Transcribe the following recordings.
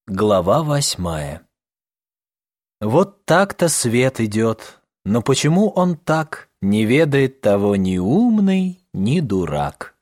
Глава 8. Вот так-то свет идет, но почему он так, не ведает того ни умный, ни дурак.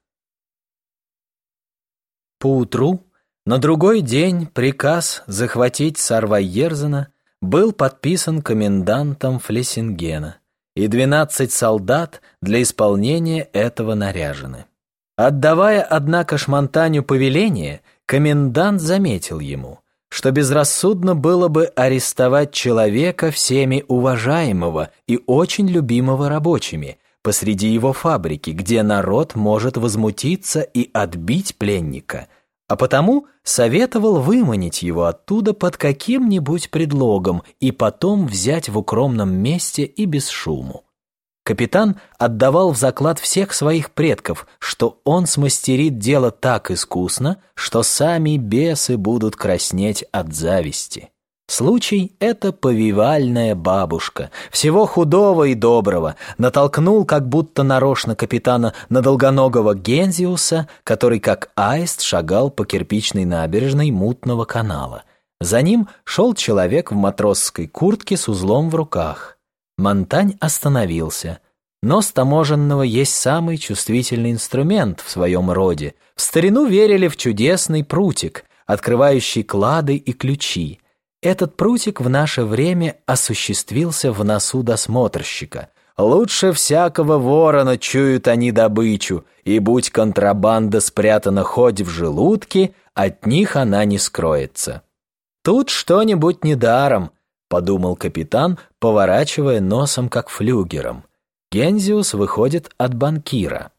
Поутру, на другой день, приказ захватить Сарвайерзена был подписан комендантом Флессингена, и 12 солдат для исполнения этого наряжены. Отдавая, однако, Шмонтаню повеление, комендант заметил ему, что безрассудно было бы арестовать человека, всеми уважаемого и очень любимого рабочими, посреди его фабрики, где народ может возмутиться и отбить пленника, а потому советовал выманить его оттуда под каким-нибудь предлогом и потом взять в укромном месте и без шуму. Капитан отдавал в заклад всех своих предков, что он смастерит дело так искусно, что сами бесы будут краснеть от зависти. Случай — это повивальная бабушка, всего худого и доброго, натолкнул как будто нарочно капитана на долгоногого Гензиуса, который как аист шагал по кирпичной набережной мутного канала. За ним шел человек в матросской куртке с узлом в руках. Монтань остановился. Нос таможенного есть самый чувствительный инструмент в своем роде. В старину верили в чудесный прутик, открывающий клады и ключи. Этот прутик в наше время осуществился в носу досмотрщика. Лучше всякого ворона чуют они добычу, и будь контрабанда спрятана хоть в желудке, от них она не скроется. Тут что-нибудь недаром, подумал капитан, поворачивая носом как флюгером. Гензиус выходит от банкира.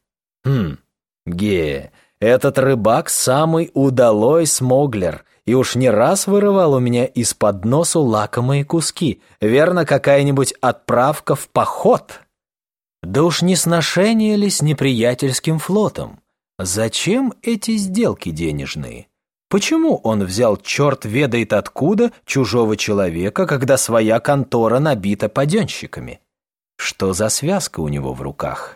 Этот рыбак самый удалой смоглер, и уж не раз вырывал у меня из-под носу лакомые куски. Верно, какая-нибудь отправка в поход? Да уж не сношение ли с неприятельским флотом? Зачем эти сделки денежные? Почему он взял черт ведает откуда чужого человека, когда своя контора набита паденщиками? Что за связка у него в руках?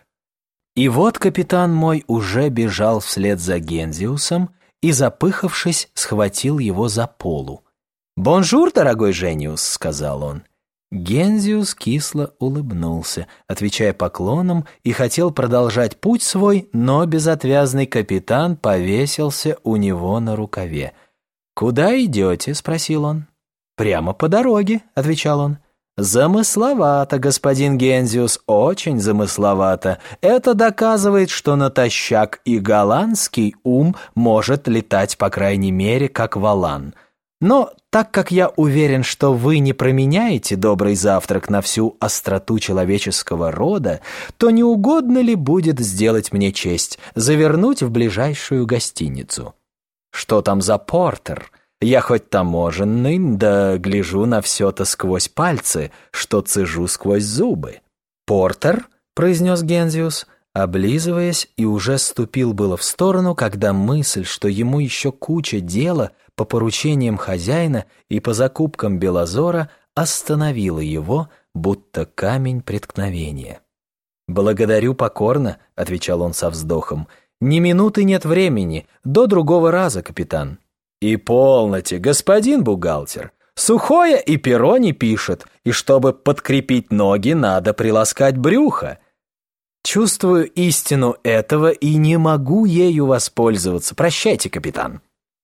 И вот капитан мой уже бежал вслед за Гензиусом и, запыхавшись, схватил его за полу. «Бонжур, дорогой Жениус», — сказал он. Гензиус кисло улыбнулся, отвечая поклоном, и хотел продолжать путь свой, но безотвязный капитан повесился у него на рукаве. «Куда идете?» — спросил он. «Прямо по дороге», — отвечал он. «Замысловато, господин Гензиус, очень замысловато. Это доказывает, что натощак и голландский ум может летать, по крайней мере, как валан. Но так как я уверен, что вы не променяете добрый завтрак на всю остроту человеческого рода, то не угодно ли будет сделать мне честь завернуть в ближайшую гостиницу? Что там за портер? Я хоть таможенный, да гляжу на все-то сквозь пальцы, что цежу сквозь зубы». «Портер?» — произнес Гензиус, облизываясь, и уже ступил было в сторону, когда мысль, что ему еще куча дела по поручениям хозяина и по закупкам Белозора, остановила его, будто камень преткновения. «Благодарю покорно», — отвечал он со вздохом. «Ни минуты нет времени, до другого раза, капитан». «И полноте, господин бухгалтер, сухое и перо не пишет, и чтобы подкрепить ноги, надо приласкать брюхо». «Чувствую истину этого и не могу ею воспользоваться. Прощайте, капитан».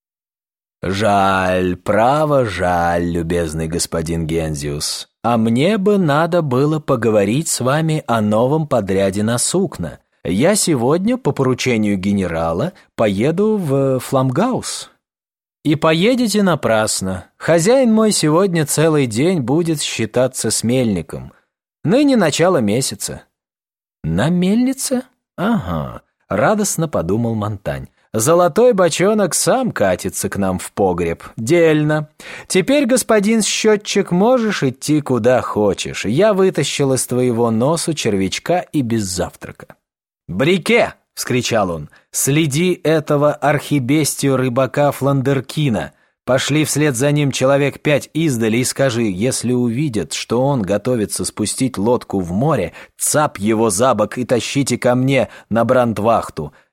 «Жаль, право жаль, любезный господин Гензиус. А мне бы надо было поговорить с вами о новом подряде на сукна. Я сегодня, по поручению генерала, поеду в Фламгаус». «И поедете напрасно. Хозяин мой сегодня целый день будет считаться с мельником. Ныне начало месяца». «На мельнице? Ага», — радостно подумал Монтань. «Золотой бочонок сам катится к нам в погреб. Дельно. Теперь, господин счетчик, можешь идти куда хочешь. Я вытащил из твоего носу червячка и без завтрака». «Брике!» — вскричал он. «Следи этого архибестию рыбака Фландеркина. Пошли вслед за ним человек 5 издали и скажи, если увидят, что он готовится спустить лодку в море, цап его за бок и тащите ко мне на брандвахту.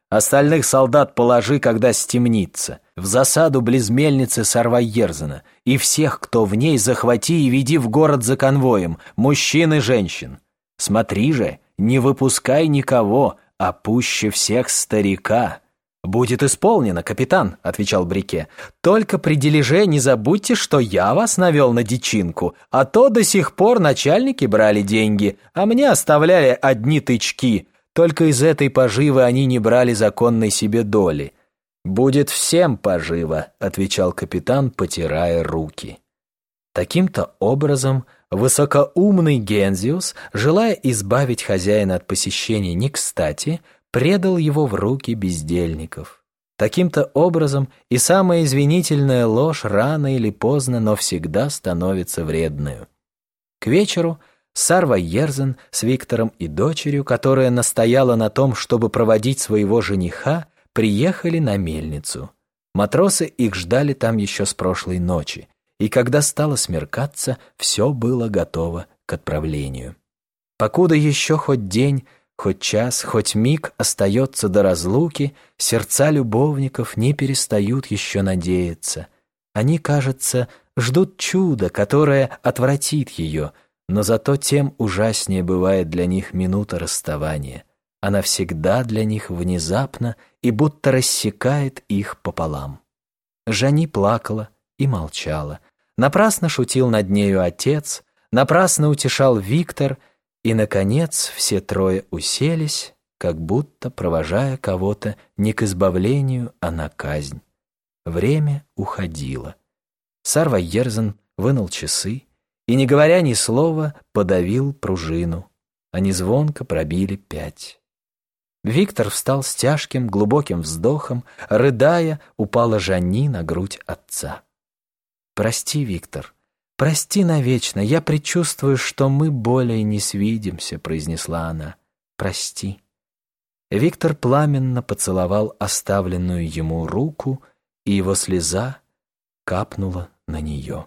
Остальных солдат положи, когда стемнится. В засаду близ мельницы Сарвайерзена. И всех, кто в ней, захвати и веди в город за конвоем, мужчин и женщин. Смотри же, не выпускай никого, а пуще всех старика». «Будет исполнено, капитан», — отвечал Брике. «Только при дележе не забудьте, что я вас навел на дичинку, а то до сих пор начальники брали деньги, а мне оставляли одни тычки. Только из этой поживы они не брали законной себе доли». «Будет всем поживо», — отвечал капитан, потирая руки. Таким-то образом высокоумный Гензиус, желая избавить хозяина от посещения не кстати, предал его в руки бездельников. Таким-то образом и самая извинительная ложь рано или поздно, но всегда становится вредною. К вечеру Сарвайерзен с Виктором и дочерью, которая настояла на том, чтобы проводить своего жениха, приехали на мельницу. Матросы их ждали там еще с прошлой ночи, и когда стало смеркаться, все было готово к отправлению. Покуда еще хоть день, хоть час, хоть миг остается до разлуки, сердца любовников не перестают еще надеяться. Они, кажется, ждут чуда, которое отвратит ее, но зато тем ужаснее бывает для них минута расставания. Она всегда для них внезапно и будто рассекает их пополам. Жани плакала и молчала. Напрасно шутил над нею отец, напрасно утешал Виктор, и, наконец, все трое уселись, как будто провожая кого-то не к избавлению, а на казнь. Время уходило. Сарвайерзен вынул часы и, не говоря ни слова, подавил пружину. Они звонко пробили 5. Виктор встал с тяжким, глубоким вздохом, рыдая, упала Жанни на грудь отца. «Прости, Виктор, прости навечно, я предчувствую, что мы более не свидимся», — произнесла она. «Прости». Виктор пламенно поцеловал оставленную ему руку, и его слеза капнула на нее.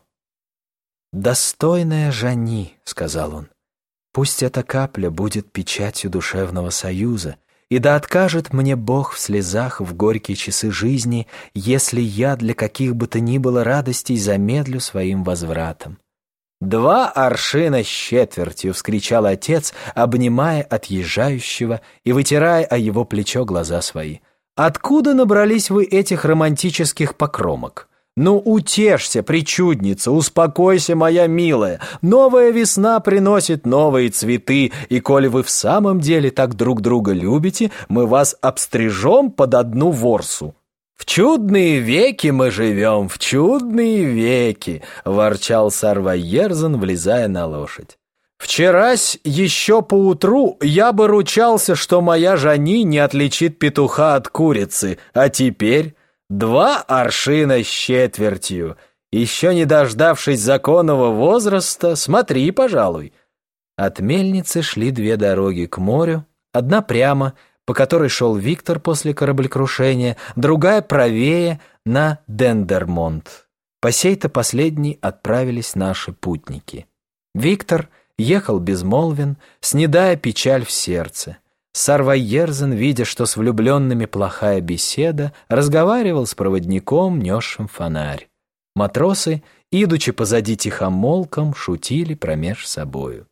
«Достойная Жанни», — сказал он, — «пусть эта капля будет печатью душевного союза, и да откажет мне Бог в слезах в горькие часы жизни, если я для каких бы то ни было радостей замедлю своим возвратом». «2 аршина с четвертью!» — вскричал отец, обнимая отъезжающего и вытирая о его плечо глаза свои. «Откуда набрались вы этих романтических покромок? Ну, утешься, причудница, успокойся, моя милая. Новая весна приносит новые цветы, и коли вы в самом деле так друг друга любите, мы вас обстрижем под одну ворсу». «В чудные веки мы живем, в чудные веки», — ворчал Сарвайерзен, влезая на лошадь. «Вчерась еще поутру я бы ручался, что моя Жанни не отличит петуха от курицы, а теперь 2 аршина с четвертью. Еще не дождавшись законного возраста, смотри, пожалуй». От мельницы шли 2 дороги к морю, одна прямо, по которой шел Виктор после кораблекрушения, другая правее, на Дендермонт. По сей-то последней отправились наши путники. Виктор ехал безмолвен, снедая печаль в сердце. Сарвайерзен, видя, что с влюбленными плохая беседа, разговаривал с проводником, несшим фонарь. Матросы, идучи позади тихомолком, шутили промеж собою.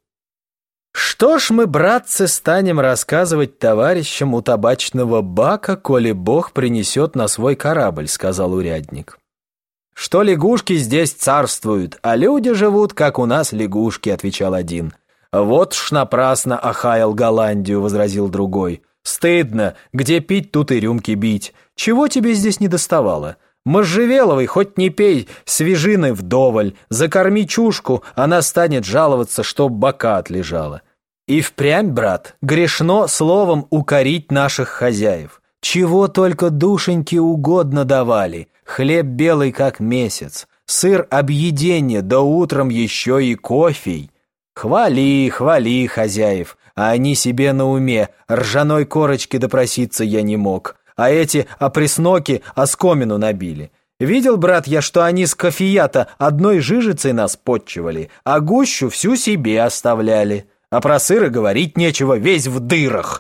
«Что ж мы, братцы, станем рассказывать товарищам у табачного бака, коли Бог принесет на свой корабль», — сказал урядник. «Что лягушки здесь царствуют, а люди живут, как у нас лягушки», — отвечал один. «Вот ж напрасно охаял Голландию», — возразил другой. «Стыдно, где пить, тут и рюмки бить. Чего тебе здесь не доставало? Можжевеловой хоть не пей, свежины вдоволь, закорми чушку, она станет жаловаться, что бока отлежала». И впрямь, брат, грешно словом укорить наших хозяев. Чего только душеньки угодно давали, хлеб белый как месяц, сыр объеденье, да утром еще и кофей. Хвали, хвали хозяев, а они себе на уме, ржаной корочки допроситься я не мог, а эти опресноки оскомину набили. Видел, брат, я, что они с кофея-то одной жижицей нас подчивали, а гущу всю себе оставляли. А про сыр и говорить нечего, весь в дырах.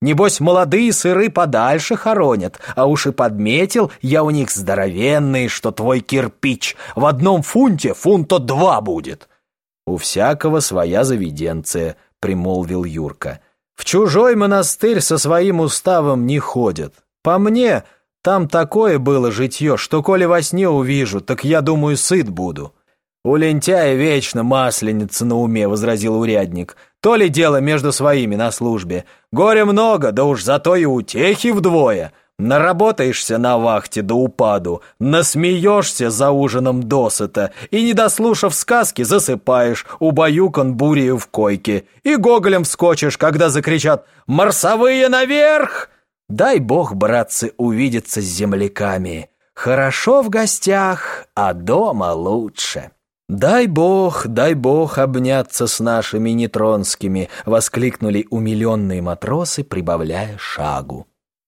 Небось, молодые сыры подальше хоронят, а уж и подметил я у них здоровенные, что твой кирпич. В одном фунте фунта 2 будет». «У всякого своя заведенция», — примолвил Юрка. «В чужой монастырь со своим уставом не ходят. По мне, там такое было житье, что коли во сне увижу, так я думаю, сыт буду». «У лентяя вечно масленица на уме», — возразил урядник. «То ли дело между своими на службе. Горя много, да уж зато и утехи вдвое. Наработаешься на вахте до упаду, насмеешься за ужином досыта и, не дослушав сказки, засыпаешь, убаюкан бурею в койке, и гоголем вскочишь, когда закричат «Марсовые наверх!» Дай бог, братцы, увидеться с земляками. Хорошо в гостях, а дома лучше. Дай бог обняться с нашими нетронскими», — воскликнули умиленные матросы, прибавляя шагу.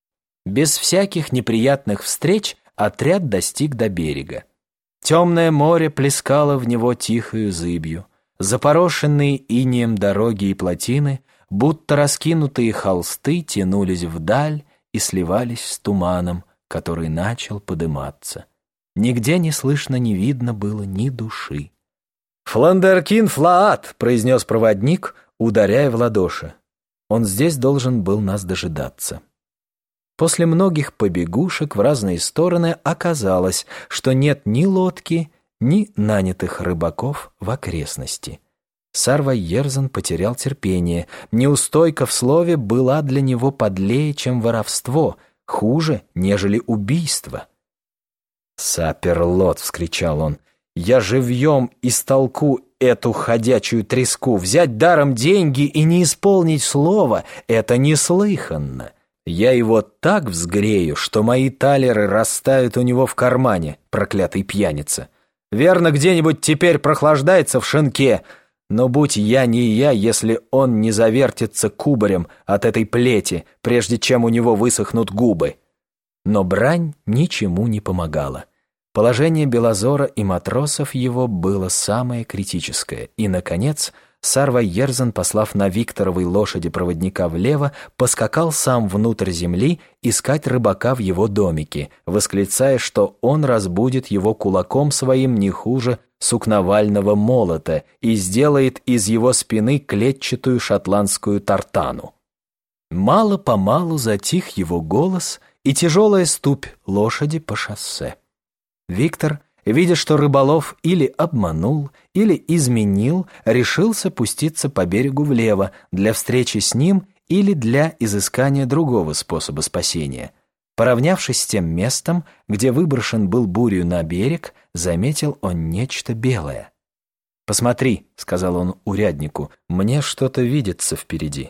Без всяких неприятных встреч отряд достиг до берега. Темное море плескало в него тихою зыбью. Запорошенные инеем дороги и плотины, будто раскинутые холсты, тянулись вдаль и сливались с туманом, который начал подыматься. Нигде не слышно, не видно было ни души. «Фландеркин флаат!» — произнес проводник, ударяя в ладоши. Он здесь должен был нас дожидаться. После многих побегушек в разные стороны оказалось, что нет ни лодки, ни нанятых рыбаков в окрестности. Сарвайерзен потерял терпение. Неустойка в слове была для него подлее, чем воровство, хуже, нежели убийство. «Саперлот!» — вскричал он. «Я живьем истолку эту ходячую треску. Взять даром деньги и не исполнить слово — это неслыханно. Я его так взгрею, что мои талеры растают у него в кармане, проклятый пьяница. Верно, где-нибудь теперь прохлаждается в шинке, но будь я не я, если он не завертится кубарем от этой плети, прежде чем у него высохнут губы». Но брань ничему не помогала. Положение Белозора и матросов его было самое критическое, и, наконец, Сарвайерзен, послав на Викторовой лошади проводника влево, поскакал сам внутрь земли искать рыбака в его домике, восклицая, что он разбудит его кулаком своим не хуже сукновального молота и сделает из его спины клетчатую шотландскую тартану. Мало-помалу затих его голос и тяжелая ступь лошади по шоссе. Виктор, видя, что рыболов или обманул, или изменил, решился пуститься по берегу влево для встречи с ним или для изыскания другого способа спасения. Поравнявшись с тем местом, где выброшен был бурью на берег, заметил он нечто белое. «Посмотри», — сказал он уряднику, — «мне что-то видится впереди».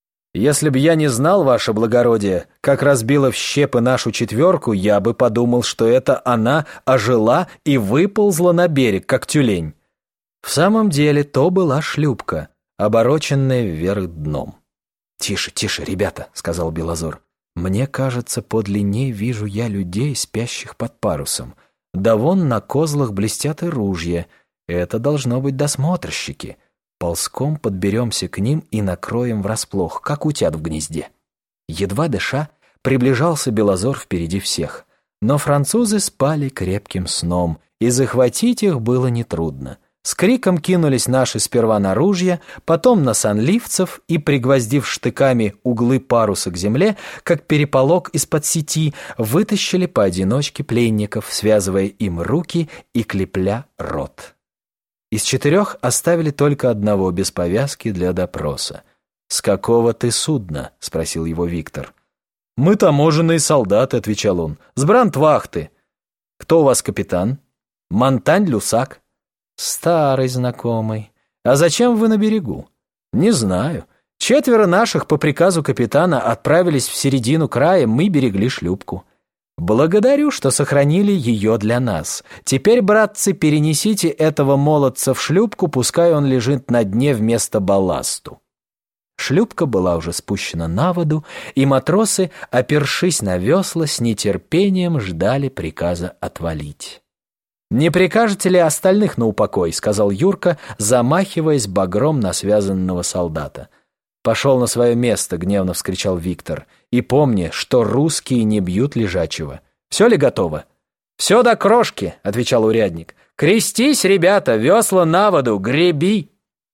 «Если б я не знал, ваше благородие, как разбила в щепы нашу четверку, я бы подумал, что это она ожила и выползла на берег, как тюлень». В самом деле то была шлюпка, обороченная вверх дном. «Тише, тише, ребята», — сказал Белозор. «Мне кажется, подле ней вижу я людей, спящих под парусом. Да вон на козлах блестят и ружья. Это должно быть досмотрщики. Ползком подберемся к ним и накроем врасплох, как утят в гнезде». Едва дыша, приближался Белозор впереди всех. Но французы спали крепким сном, и захватить их было нетрудно. С криком кинулись наши сперва на ружья, потом на сонливцев и, пригвоздив штыками углы паруса к земле, как переполох из-под сети, вытащили поодиночке пленников, связывая им руки и клепля рот. Из 4 оставили только одного без повязки для допроса. «С какого ты судна?» — спросил его Виктор. «Мы таможенные солдаты», — отвечал он, — «с брандвахты». «Кто у вас капитан?» «Монтань-Люсак». «Старый знакомый. А зачем вы на берегу?» «Не знаю. 4 наших по приказу капитана отправились в середину края, мы берегли шлюпку». «Благодарю, что сохранили ее для нас. Теперь, братцы, перенесите этого молодца в шлюпку, пускай он лежит на дне вместо балласту». Шлюпка была уже спущена на воду, и матросы, опершись на весла, с нетерпением ждали приказа отвалить. «Не прикажете ли остальных на упокой?» — сказал Юрка, замахиваясь багром на связанного солдата. «Пошел на свое место», — гневно вскричал Виктор. «И помни, что русские не бьют лежачего. Все ли готово?» «Все до крошки», — отвечал урядник. «Крестись, ребята, весла на воду, греби!»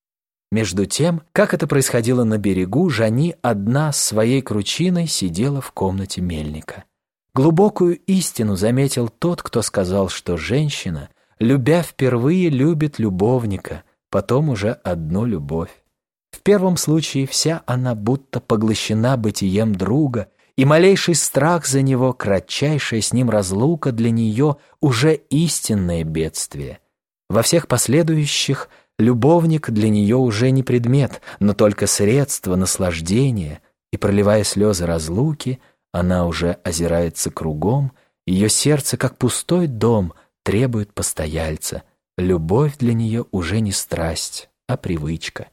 Между тем, как это происходило на берегу, Жани одна с своей кручиной сидела в комнате мельника. Глубокую истину заметил тот, кто сказал, что женщина, любя впервые, любит любовника, потом уже одну любовь. В первом случае вся она будто поглощена бытием друга, и малейший страх за него, кратчайшая с ним разлука для нее уже истинное бедствие. Во всех последующих любовник для нее уже не предмет, но только средство наслаждения, и, проливая слезы разлуки, она уже озирается кругом, ее сердце, как пустой дом, требует постояльца. Любовь для нее уже не страсть, а привычка.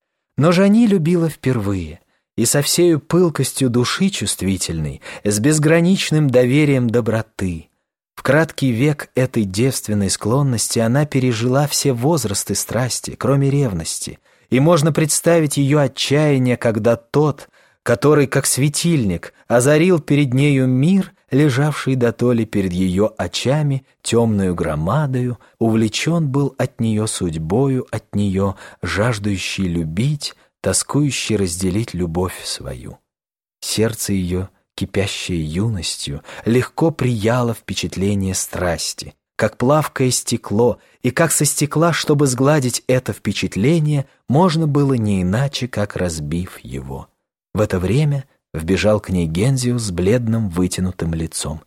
Но Жани любила впервые, и со всею пылкостью души чувствительной, с безграничным доверием доброты. В краткий век этой девственной склонности она пережила все возрасты страсти, кроме ревности, и можно представить ее отчаяние, когда тот, который, как светильник, озарил перед нею мир, лежавший дотоле перед ее очами темную громадою, увлечен был от нее судьбою, от нее жаждущий любить, тоскующий разделить любовь свою. Сердце ее, кипящее юностью, легко прияло впечатление страсти, как плавкое стекло, и как со стекла, чтобы сгладить это впечатление, можно было не иначе, как разбив его. В это время вбежал к ней Гензиус с бледным вытянутым лицом.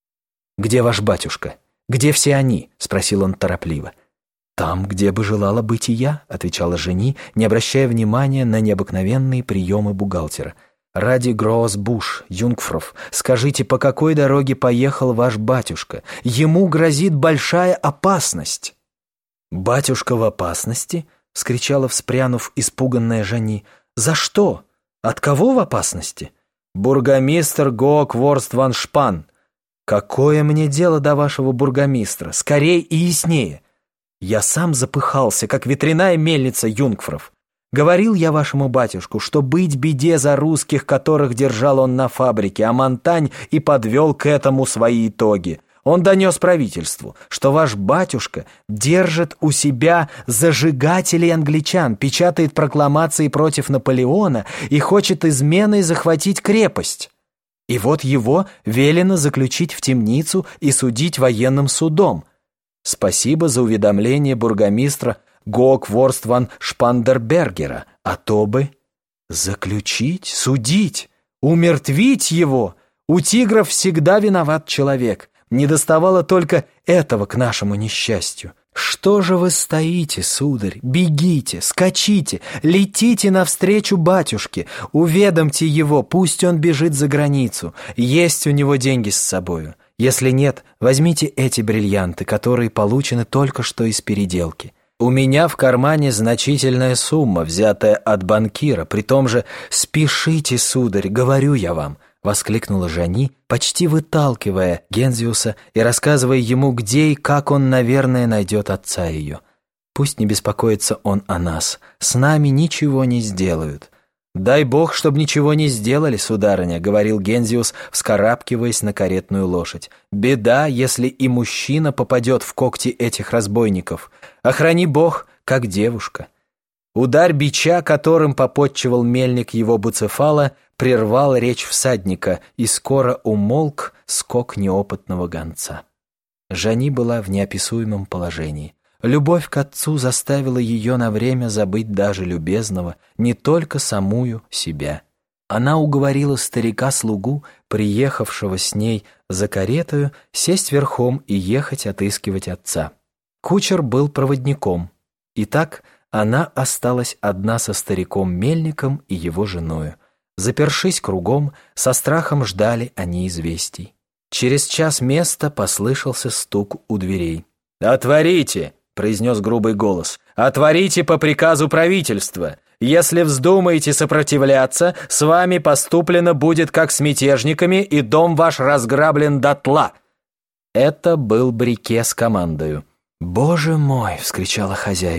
«Где ваш батюшка? Где все они?» — спросил он торопливо. «Там, где бы желала быть и я», — отвечала Жени, не обращая внимания на необыкновенные приемы бухгалтера. «Ради Гроссбуш, Юнгфров, скажите, по какой дороге поехал ваш батюшка? Ему грозит большая опасность». «Батюшка в опасности?» — вскричала, вспрянув, испуганная Жени. «За что? От кого в опасности?» «Бургомистр Гоокворст ван Шпан». «Какое мне дело до вашего бургомистра? Скорей и яснее!» «Я сам запыхался, как ветряная мельница, Юнгфров. Говорил я вашему батюшку, что быть беде за русских, которых держал он на фабрике, а Монтань и подвел к этому свои итоги. Он донес правительству, что ваш батюшка держит у себя зажигателей англичан, печатает прокламации против Наполеона и хочет изменой захватить крепость. И вот его велено заключить в темницу и судить военным судом. Спасибо за уведомление бургомистра Гоокворст ван Шпандербергера, а то бы заключить, судить, умертвить его. У тигров всегда виноват человек. Не доставало только этого к нашему несчастью. Что же вы стоите, сударь? Бегите, скачите, летите навстречу батюшке, уведомьте его, пусть он бежит за границу. Есть у него деньги с собою. Если нет, возьмите эти бриллианты, которые получены только что из переделки. У меня в кармане значительная сумма, взятая от банкира, при том же «спешите, сударь, говорю я вам», — воскликнула Жани, почти выталкивая Гензиуса и рассказывая ему, где и как он, наверное, найдет отца ее. «Пусть не беспокоится он о нас, с нами ничего не сделают». «Дай Бог, чтобы ничего не сделали, сударыня», — говорил Гензиус, вскарабкиваясь на каретную лошадь. «Беда, если и мужчина попадет в когти этих разбойников. Охрани Бог, как девушка». Удар бича, которым попотчевал мельник его Буцефала, прервал речь всадника, и скоро умолк скок неопытного гонца. Жани была в неописуемом положении. Любовь к отцу заставила ее на время забыть даже любезного, не только самую себя. Она уговорила старика-слугу, приехавшего с ней за каретою, сесть верхом и ехать отыскивать отца. Кучер был проводником. Итак, она осталась одна со стариком-мельником и его женою. Запершись кругом, со страхом ждали они известий. Через час места послышался стук у дверей. «Отворите!» — произнес грубый голос. «Отворите по приказу правительства! Если вздумаете сопротивляться, с вами поступлено будет как с мятежниками, и дом ваш разграблен дотла!» Это был Брике с командою. «Боже мой!» — вскричала хозяйка.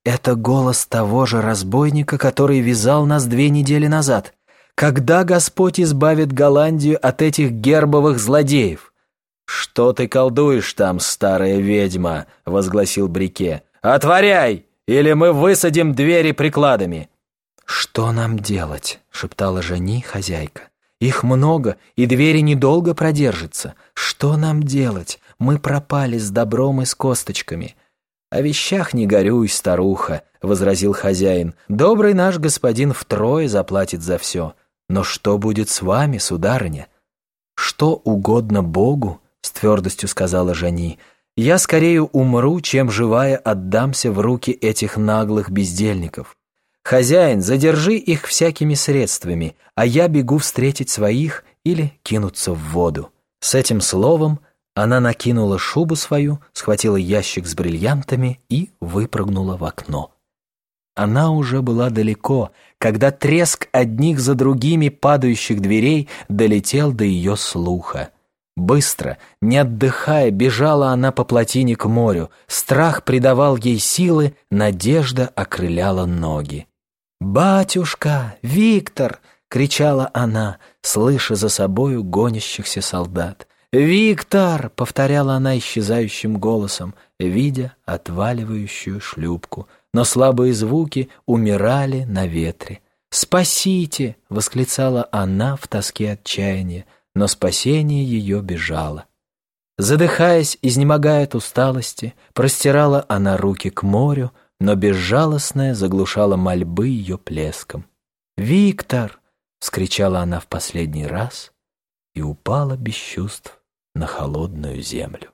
Это голос того же разбойника, который вязал нас 2 недели назад. Когда Господь избавит Голландию от этих гербовых злодеев?» «Что ты колдуешь там, старая ведьма?» — возгласил Брике. «Отворяй, или мы высадим двери прикладами!» «Что нам делать?» — шептала Жени, хозяйка. «Их много, и двери недолго продержатся. Что нам делать? Мы пропали с добром и с косточками». «О вещах не горюй, старуха», — возразил хозяин. «Добрый наш господин втрое заплатит за все. Но что будет с вами, сударыня?» «Что угодно Богу», — с твердостью сказала Жени. «Я скорее умру, чем живая отдамся в руки этих наглых бездельников. Хозяин, задержи их всякими средствами, а я бегу встретить своих или кинуться в воду». С этим словом она накинула шубу свою, схватила ящик с бриллиантами и выпрыгнула в окно. Она уже была далеко, когда треск одних за другими падающих дверей долетел до ее слуха. Быстро, не отдыхая, бежала она по плотине к морю. Страх придавал ей силы, надежда окрыляла ноги. «Батюшка! Виктор!» — кричала она, слыша за собою гонящихся солдат. «Виктор!» — повторяла она исчезающим голосом, видя отваливающую шлюпку. Но слабые звуки умирали на ветре. «Спасите!» — восклицала она в тоске отчаяния, но спасение ее бежало. Задыхаясь, изнемогая от усталости, простирала она руки к морю, но безжалостная заглушала мольбы ее плеском. «Виктор!» — вскричала она в последний раз и упала без чувств на холодную землю.